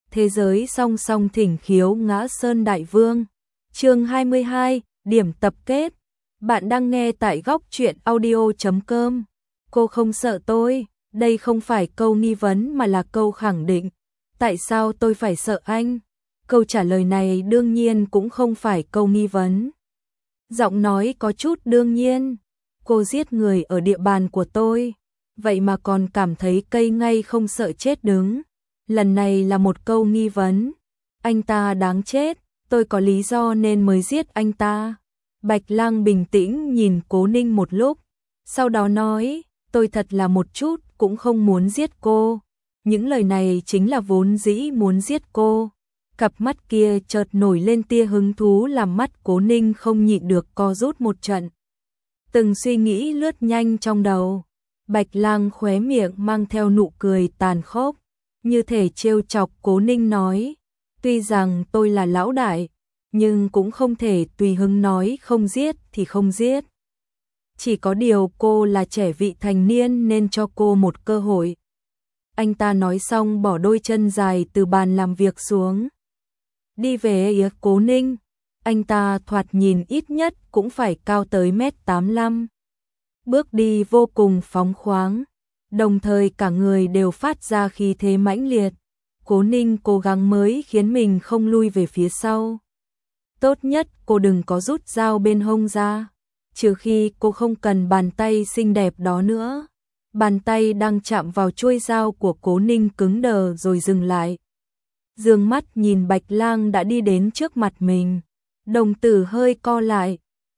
Thế giới song song thỉnh khiếu ngã sơn đại vương. Chương 22, điểm tập kết. Bạn đang nghe tại góc truyện audio.com. Cô không sợ tôi, đây không phải câu nghi vấn mà là câu khẳng định. Tại sao tôi phải sợ anh? Câu trả lời này đương nhiên cũng không phải câu nghi vấn. Giọng nói có chút đương nhiên. Cô giết người ở địa bàn của tôi, vậy mà còn cảm thấy cây ngay không sợ chết đứng. Lần này là một câu nghi vấn. Anh ta đáng chết, tôi có lý do nên mới giết anh ta. Bạch Lang bình tĩnh nhìn Cố Ninh một lúc, sau đó nói, tôi thật là một chút cũng không muốn giết cô. Những lời này chính là vốn dĩ muốn giết cô. Cặp mắt kia chợt nổi lên tia hứng thú làm mắt Cố Ninh không nhịn được co rút một trận. Từng suy nghĩ lướt nhanh trong đầu. Bạch Lang khóe miệng mang theo nụ cười tàn khốc, như thể trêu chọc Cố Ninh nói, tuy rằng tôi là lão đại, nhưng cũng không thể tùy hứng nói không giết thì không giết. Chỉ có điều cô là trẻ vị thành niên nên cho cô một cơ hội. Anh ta nói xong bỏ đôi chân dài từ bàn làm việc xuống. Đi về phía Cố Ninh, anh ta thoạt nhìn ít nhất cũng phải cao tới 1m85. Bước đi vô cùng phóng khoáng, đồng thời cả người đều phát ra khí thế mãnh liệt. Cố Ninh cố gắng mới khiến mình không lui về phía sau. Tốt nhất cô đừng có rút dao bên hông ra, trừ khi cô không cần bàn tay xinh đẹp đó nữa. Bàn tay đang chạm vào chuôi dao của Cố Ninh cứng đờ rồi dừng lại. Dương mắt nhìn Bạch Lang đã đi đến trước mặt mình, đồng tử hơi co lại.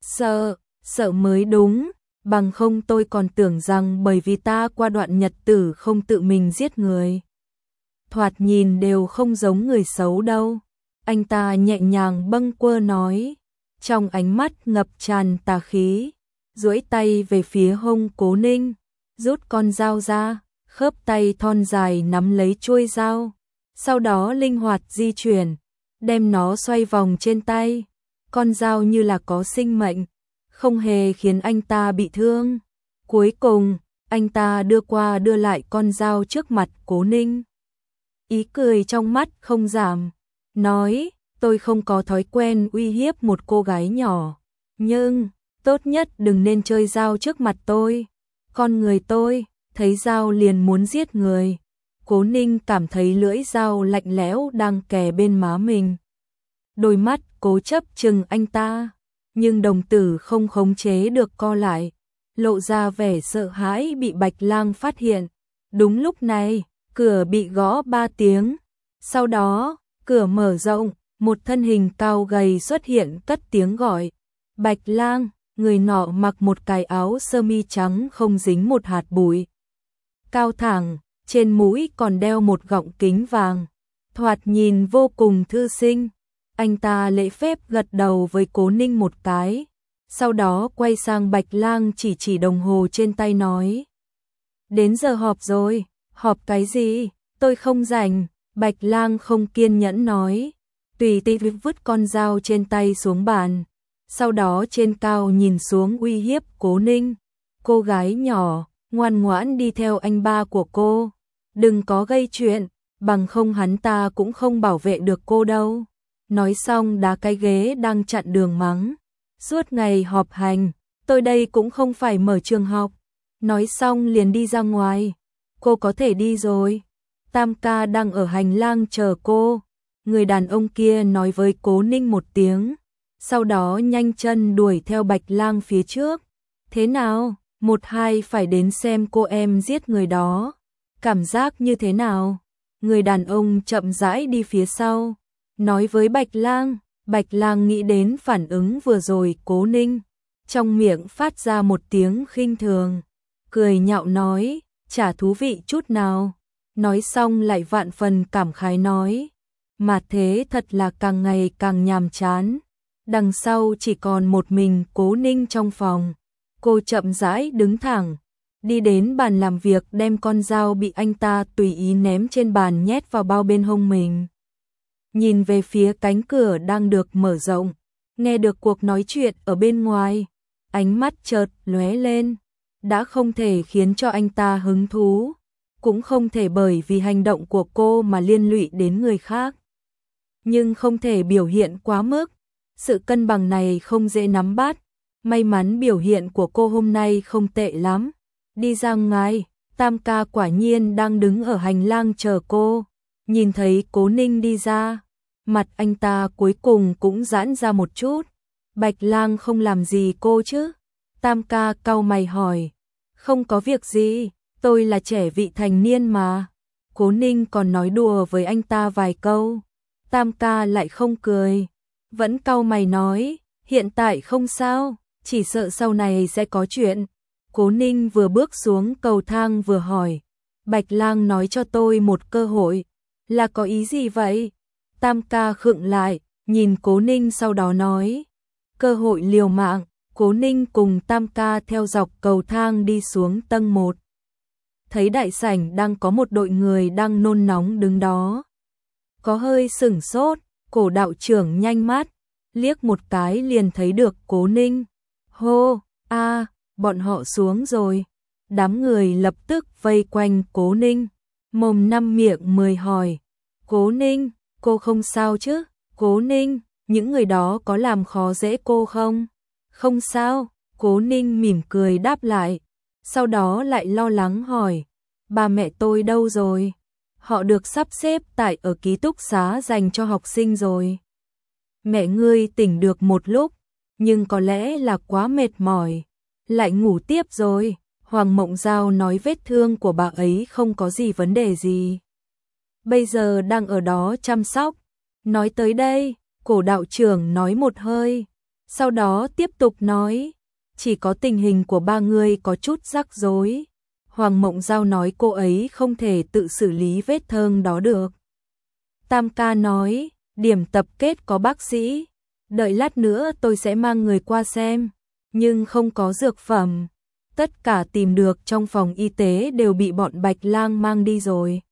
Sợ mới đúng, bằng không tôi còn tưởng rằng bởi vì ta qua đoạn nhật tử không tự mình giết người. Thoạt nhìn đều không giống người xấu đâu. Anh ta nhẹ nhàng bâng quơ nói, trong ánh mắt ngập tràn tà khí, duỗi tay về phía hông Cố Ninh, rút con dao ra, khớp tay thon dài nắm lấy chuôi dao, sau đó linh hoạt di chuyển, đem nó xoay vòng trên tay. Con dao như là có sinh mệnh, không hề khiến anh ta bị thương. Cuối cùng, anh ta đưa qua đưa lại con dao trước mặt Cố Ninh. Ý cười trong mắt không giảm, nói, tôi không có thói quen uy hiếp một cô gái nhỏ, nhưng tốt nhất đừng nên chơi dao trước mặt tôi. Con người tôi, thấy dao liền muốn giết người. Cố Ninh cảm thấy lưỡi dao lạnh lẽo đang kề bên má mình. Đôi mắt cố chấp chừng anh ta, nhưng đồng tử không khống chế được co lại, lộ ra vẻ sợ hãi bị Bạch Lang phát hiện. Đúng lúc này, cửa bị gõ 3 tiếng. Sau đó, cửa mở rộng, một thân hình cao gầy xuất hiện cất tiếng gọi. Bạch Lang, người nọ mặc một cái áo sơ mi trắng không dính một hạt bụi. Cao thẳng, trên mũi còn đeo một gọng kính vàng, thoạt nhìn vô cùng thư sinh. Anh ta lễ phép gật đầu với Cố Ninh một cái, sau đó quay sang Bạch Lang chỉ đồng hồ trên tay nói. Đến giờ họp rồi. Họp cái gì? Tôi không rảnh. Bạch Lang không kiên nhẫn nói, tùy tiện vứt con dao trên tay xuống bàn, sau đó trên cao nhìn xuống uy hiếp Cố Ninh. Cô gái nhỏ, ngoan ngoãn đi theo anh ba của cô, đừng có gây chuyện, bằng không hắn ta cũng không bảo vệ được cô đâu. Nói xong đá cái ghế đang chặn đường mắng, suốt ngày họp hành, tôi đây cũng không phải mở trường học. Nói xong liền đi ra ngoài. Cô có thể đi rồi, Tam ca đang ở hành lang chờ cô. Người đàn ông kia nói với Cố Ninh một tiếng, sau đó nhanh chân đuổi theo Bạch Lang phía trước. Thế nào, 1-2 phải đến xem cô em giết người đó, cảm giác như thế nào? Người đàn ông chậm rãi đi phía sau, nói với Bạch Lang. Bạch Lang nghĩ đến phản ứng vừa rồi Cố Ninh, trong miệng phát ra một tiếng khinh thường, cười nhạo nói, chả thú vị chút nào. Nói xong lại vạn phần cảm khái nói, mà thế thật là càng ngày càng nhàm chán. Đằng sau chỉ còn một mình Cố Ninh trong phòng. Cô chậm rãi đứng thẳng, đi đến bàn làm việc đem con dao bị anh ta tùy ý ném trên bàn nhét vào bao bên hông mình. Nhìn về phía cánh cửa đang được mở rộng, nghe được cuộc nói chuyện ở bên ngoài, ánh mắt chợt lóe lên, đã không thể khiến cho anh ta hứng thú. cũng không thể bởi vì hành động của cô mà liên lụy đến người khác. Nhưng không thể biểu hiện quá mức, sự cân bằng này không dễ nắm bắt. May mắn biểu hiện của cô hôm nay không tệ lắm. Đi ra ngoài, Tam ca quả nhiên đang đứng ở hành lang chờ cô. Nhìn thấy Cố Ninh đi ra, mặt anh ta cuối cùng cũng giãn ra một chút. Bạch Lang không làm gì cô chứ? Tam ca cau mày hỏi. Không có việc gì, tôi là trẻ vị thành niên mà. Cố Ninh còn nói đùa với anh ta vài câu. Tam ca lại không cười, vẫn cau mày nói, hiện tại không sao, chỉ sợ sau này sẽ có chuyện. Cố Ninh vừa bước xuống cầu thang vừa hỏi, Bạch Lang nói cho tôi một cơ hội, là có ý gì vậy? Tam ca khựng lại, nhìn Cố Ninh sau đó nói, cơ hội liều mạng. Cố Ninh cùng Tam ca theo dọc cầu thang đi xuống tầng 1. Thấy đại sảnh đang có một đội người đang nôn nóng đứng đó. Có hơi sửng sốt, Cổ đạo trưởng nhanh mắt, liếc một cái liền thấy được Cố Ninh. Hô, bọn họ xuống rồi. Đám người lập tức vây quanh Cố Ninh, mồm năm miệng mười hỏi. Cố Ninh, cô không sao chứ? Cố Ninh, những người đó có làm khó dễ cô không? Không sao, Cố Ninh mỉm cười đáp lại. Sau đó lại lo lắng hỏi, ba mẹ tôi đâu rồi? Họ được sắp xếp tại ở ký túc xá dành cho học sinh rồi. Mẹ ngươi tỉnh được một lúc, nhưng có lẽ là quá mệt mỏi, lại ngủ tiếp rồi. Hoàng Mộng Giao nói vết thương của bà ấy không có gì vấn đề gì. Bây giờ đang ở đó chăm sóc. Nói tới đây, Cổ đạo trưởng nói một hơi, sau đó tiếp tục nói, chỉ có tình hình của ba người có chút rắc rối. Hoàng Mộng Giao nói cô ấy không thể tự xử lý vết thương đó được. Tam ca nói, điểm tập kết có bác sĩ, đợi lát nữa tôi sẽ mang người qua xem, nhưng không có dược phẩm. Tất cả tìm được trong phòng y tế đều bị bọn Bạch Lang mang đi rồi.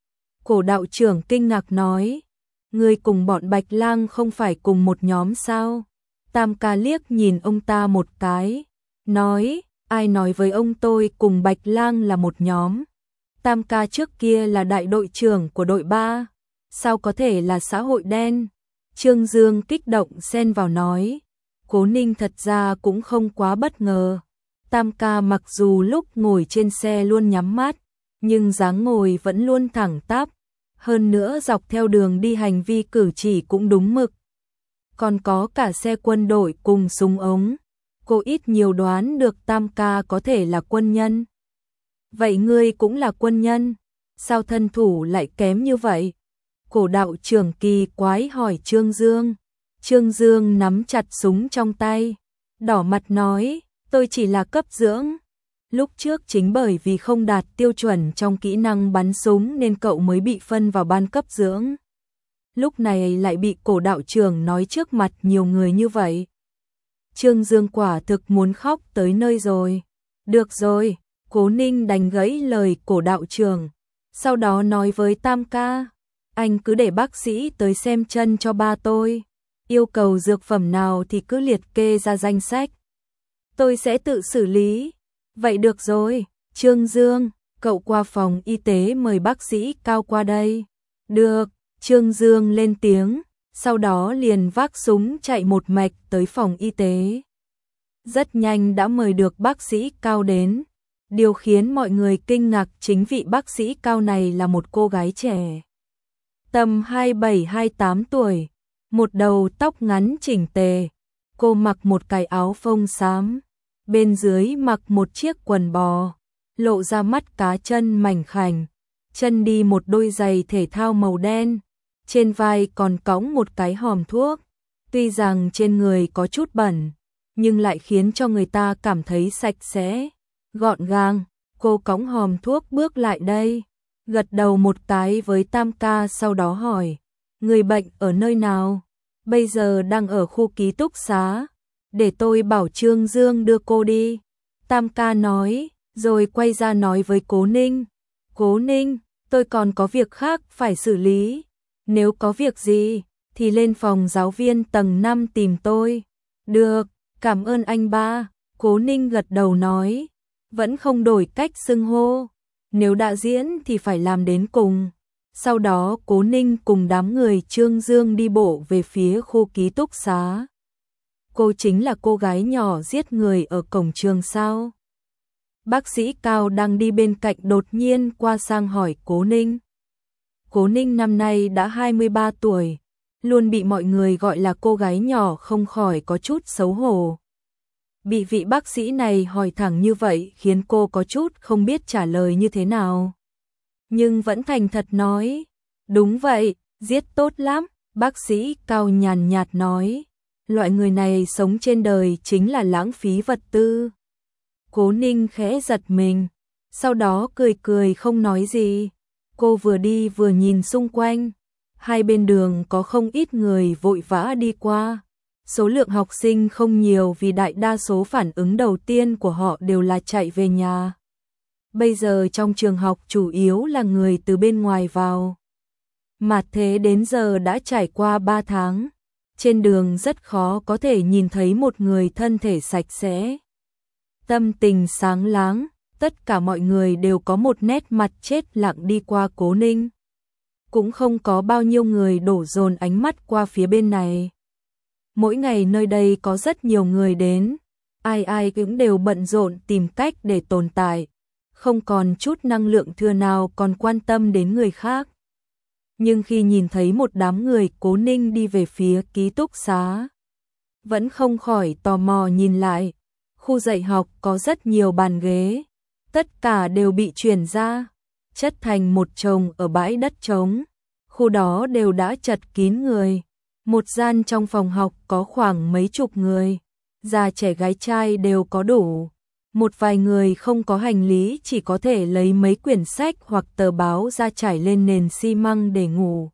Cổ đạo trưởng kinh ngạc nói, người cùng bọn Bạch Lang không phải cùng một nhóm sao? Tam ca liếc nhìn ông ta một cái, nói, ai nói với ông tôi cùng Bạch Lang là một nhóm? Tam ca trước kia là đại đội trưởng của đội 3, sao có thể là xã hội đen? Trương Dương kích động xen vào nói, Cố Ninh thật ra cũng không quá bất ngờ. Tam ca mặc dù lúc ngồi trên xe luôn nhắm mắt, nhưng dáng ngồi vẫn luôn thẳng tắp, hơn nữa dọc theo đường đi hành vi cử chỉ cũng đúng mực. Còn có cả xe quân đội cùng súng ống. Cô ít nhiều đoán được Tam ca có thể là quân nhân. Vậy ngươi cũng là quân nhân, sao thân thủ lại kém như vậy? Cổ đạo trưởng kỳ quái hỏi Trương Dương. Trương Dương nắm chặt súng trong tay, đỏ mặt nói, tôi chỉ là cấp dưỡng. Lúc trước chính bởi vì không đạt tiêu chuẩn trong kỹ năng bắn súng nên cậu mới bị phân vào ban cấp dưỡng. Lúc này lại bị cổ đạo trưởng nói trước mặt nhiều người như vậy. Trương Dương quả thực muốn khóc tới nơi rồi. Được rồi, Cố Ninh đành gãy lời cổ đạo trưởng, sau đó nói với Tam ca, anh cứ để bác sĩ tới xem chân cho ba tôi, yêu cầu dược phẩm nào thì cứ liệt kê ra danh sách. Tôi sẽ tự xử lý. Vậy được rồi, Trương Dương, cậu qua phòng y tế mời bác sĩ Cao qua đây. Được, Trương Dương lên tiếng, sau đó liền vác súng chạy một mạch tới phòng y tế. Rất nhanh đã mời được bác sĩ Cao đến. Điều khiến mọi người kinh ngạc chính vị bác sĩ Cao này là một cô gái trẻ. Tầm 27-28 tuổi, một đầu tóc ngắn chỉnh tề. Cô mặc một cái áo phông xám, bên dưới mặc một chiếc quần bò, lộ ra mắt cá chân mảnh khảnh, chân đi một đôi giày thể thao màu đen, trên vai còn cõng một cái hòm thuốc. Tuy rằng trên người có chút bẩn, nhưng lại khiến cho người ta cảm thấy sạch sẽ, gọn gàng. Cô cõng hòm thuốc bước lại đây, gật đầu một cái với Tam ca, sau đó hỏi, người bệnh ở nơi nào? Bây giờ đang ở khu ký túc xá, để tôi bảo Trương Dương đưa cô đi. Tam ca nói, rồi quay ra nói với Cố Ninh, Cố Ninh, tôi còn có việc khác phải xử lý, nếu có việc gì thì lên phòng giáo viên tầng 5 tìm tôi. Được, cảm ơn anh ba. Cố Ninh gật đầu nói, vẫn không đổi cách xưng hô. Nếu đã diễn thì phải làm đến cùng. Sau đó Cố Ninh cùng đám người Trương Dương đi bộ về phía khu ký túc xá. Cô chính là cô gái nhỏ giết người ở cổng trường sao? Bác sĩ Cao đang đi bên cạnh đột nhiên qua sang hỏi Cố Ninh. Cố Ninh năm nay đã 23 tuổi, luôn bị mọi người gọi là cô gái nhỏ, không khỏi có chút xấu hổ. Bị vị bác sĩ này hỏi thẳng như vậy khiến cô có chút không biết trả lời như thế nào. Nhưng vẫn thành thật nói, đúng vậy, giết tốt lắm. Bác sĩ Cao nhàn nhạt nói, loại người này sống trên đời chính là lãng phí vật tư. Cố Ninh khẽ giật mình, sau đó cười cười không nói gì. Cô vừa đi vừa nhìn xung quanh, hai bên đường có không ít người vội vã đi qua. Số lượng học sinh không nhiều vì đại đa số phản ứng đầu tiên của họ đều là chạy về nhà. Bây giờ trong trường học chủ yếu là người từ bên ngoài vào. Mà thế đến giờ đã trải qua 3 tháng. Trên đường rất khó có thể nhìn thấy một người thân thể sạch sẽ. Tâm tình sáng láng, tất cả mọi người đều có một nét mặt chết lặng đi qua Cố Ninh. Cũng không có bao nhiêu người đổ dồn ánh mắt qua phía bên này. Mỗi ngày nơi đây có rất nhiều người đến, ai ai cũng đều bận rộn tìm cách để tồn tại, không còn chút năng lượng thừa nào còn quan tâm đến người khác. Nhưng khi nhìn thấy một đám người Cố Ninh đi về phía ký túc xá, vẫn không khỏi tò mò nhìn lại. Khu dạy học có rất nhiều bàn ghế, tất cả đều bị chuyển ra, chất thành một chồng ở bãi đất trống. Khu đó đều đã chật kín người. Một gian trong phòng học có khoảng mấy chục người, già trẻ gái trai đều có đủ. Một vài người không có hành lý chỉ có thể lấy mấy quyển sách hoặc tờ báo ra trải lên nền xi măng để ngủ.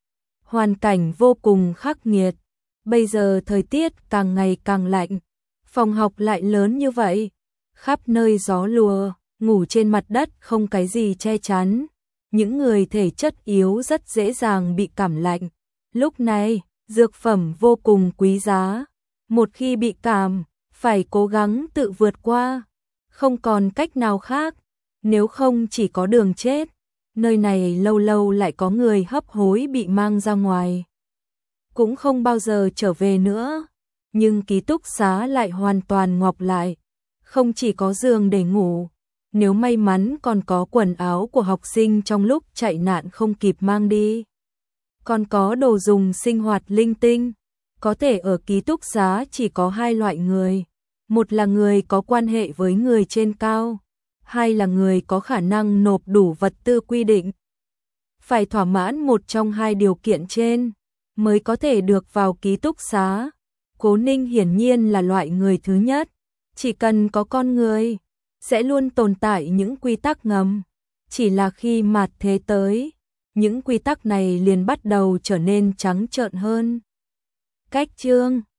Hoàn cảnh vô cùng khắc nghiệt. Bây giờ thời tiết càng ngày càng lạnh, phòng học lại lớn như vậy, khắp nơi gió lùa, ngủ trên mặt đất không cái gì che chắn. Những người thể chất yếu rất dễ dàng bị cảm lạnh. Lúc này, dược phẩm vô cùng quý giá. Một khi bị cảm, phải cố gắng tự vượt qua. Không còn cách nào khác, nếu không chỉ có đường chết. Nơi này lâu lâu lại có người hấp hối bị mang ra ngoài, cũng không bao giờ trở về nữa. Nhưng ký túc xá lại hoàn toàn ngọc lại, không chỉ có giường để ngủ, nếu may mắn còn có quần áo của học sinh trong lúc chạy nạn không kịp mang đi. Còn có đồ dùng sinh hoạt linh tinh. Có thể ở ký túc xá chỉ có hai loại người. Một là người có quan hệ với người trên cao, hai là người có khả năng nộp đủ vật tư quy định. Phải thỏa mãn một trong hai điều kiện trên mới có thể được vào ký túc xá. Cố Ninh hiển nhiên là loại người thứ nhất. Chỉ cần có con người, sẽ luôn tồn tại những quy tắc ngầm. Chỉ là khi mạt thế tới, những quy tắc này liền bắt đầu trở nên trắng trợn hơn. Cách chương